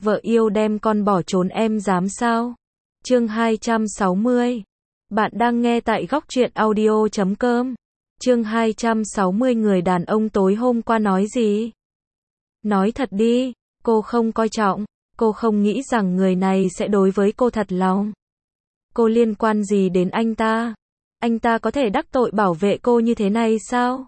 Vợ yêu đem con bỏ trốn em dám sao? Chương 260. Bạn đang nghe tại Góc Truyện Audio.com. Chương 260. Người đàn ông tối hôm qua nói gì? Nói thật đi, cô không coi trọng, cô không nghĩ rằng người này sẽ đối với cô thật lòng. Cô liên quan gì đến anh ta? Anh ta có thể đắc tội bảo vệ cô như thế này sao?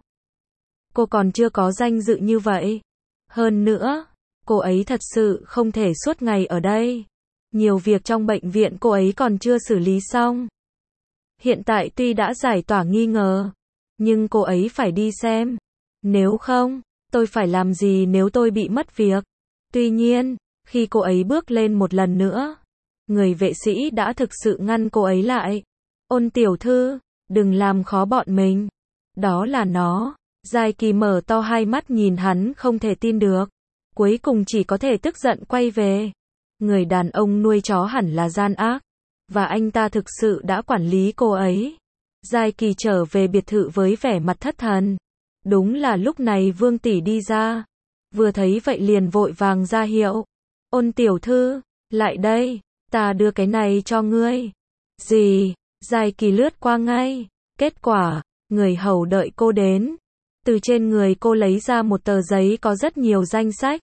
Cô còn chưa có danh dự như vậy. Hơn nữa, cô ấy thật sự không thể suốt ngày ở đây. Nhiều việc trong bệnh viện cô ấy còn chưa xử lý xong. Hiện tại tuy đã giải tỏa nghi ngờ, nhưng cô ấy phải đi xem. Nếu không, tôi phải làm gì nếu tôi bị mất việc? Tuy nhiên, khi cô ấy bước lên một lần nữa, người vệ sĩ đã thực sự ngăn cô ấy lại. Ôn tiểu thư, đừng làm khó bọn mình. Đó là nó. Giai Kỳ mở to hai mắt nhìn hắn không thể tin được. Cuối cùng chỉ có thể tức giận quay về. Người đàn ông nuôi chó hẳn là gian ác. Và anh ta thực sự đã quản lý cô ấy. Giai Kỳ trở về biệt thự với vẻ mặt thất thần. Đúng là lúc này Vương tỷ đi ra. Vừa thấy vậy liền vội vàng ra hiệu. Ôn tiểu thư, lại đây, ta đưa cái này cho ngươi. Gì? Giai Kỳ lướt qua ngay. Kết quả, người hầu đợi cô đến. Từ trên người cô lấy ra một tờ giấy có rất nhiều danh sách.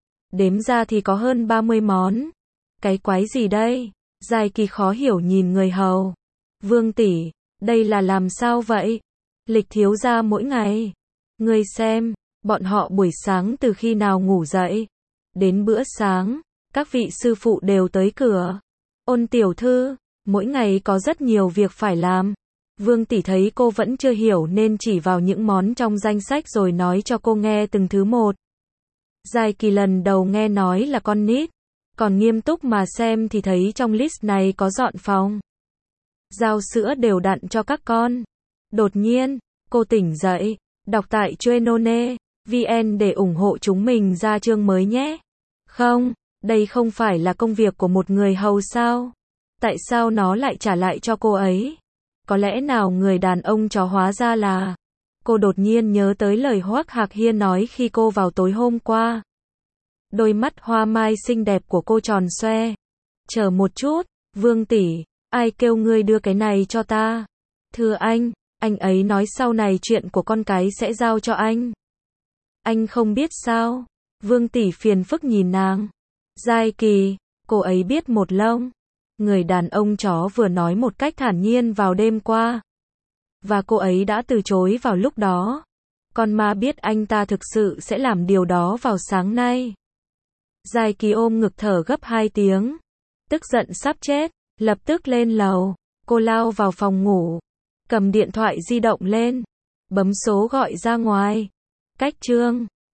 Đếm ra thì có hơn 30 món. Cái quái gì đây? Giai Kỳ khó hiểu nhìn người hầu. Vương tỷ, đây là làm sao vậy? Lịch thiếu gia mỗi ngày. Ngươi xem, bọn họ buổi sáng từ khi nào ngủ dậy. Đến bữa sáng, các vị sư phụ đều tới cửa. Ôn tiểu thư, mỗi ngày có rất nhiều việc phải làm. Vương tỷ thấy cô vẫn chưa hiểu nên chỉ vào những món trong danh sách rồi nói cho cô nghe từng thứ một. Giai Kỳ lần đầu nghe nói là con nít, còn nghiêm túc mà xem thì thấy trong list này có dọn phòng, giao sữa đều đặn cho các con. Đột nhiên, cô tỉnh dậy, đọc tại Chuenone.vn để ủng hộ chúng mình ra chương mới nhé. Không, đây không phải là công việc của một người hầu sao? Tại sao nó lại trả lại cho cô ấy? Có lẽ nào người đàn ông chó hóa ra là... Cô đột nhiên nhớ tới lời Hoắc Hạc Hiên nói khi cô vào tối hôm qua. Đôi mắt hoa mai xinh đẹp của cô tròn xoe. Chờ một chút, Vương tỷ, ai kêu ngươi đưa cái này cho ta? Thưa anh ấy nói sau này chuyện của con cái sẽ giao cho anh. Anh không biết sao? Vương tỷ phiền phức nhìn nàng. Giai Kỳ, cô ấy biết một lông. Người đàn ông chó vừa nói một cách thản nhiên vào đêm qua. Và cô ấy đã từ chối vào lúc đó. Con ma biết anh ta thực sự sẽ làm điều đó vào sáng nay. Giai Kỳ ôm ngực thở gấp 2 tiếng. Tức giận sắp chết, lập tức lên lầu. Cô lao vào phòng ngủ. Cầm điện thoại di động lên. Bấm số gọi ra ngoài. Cách chương.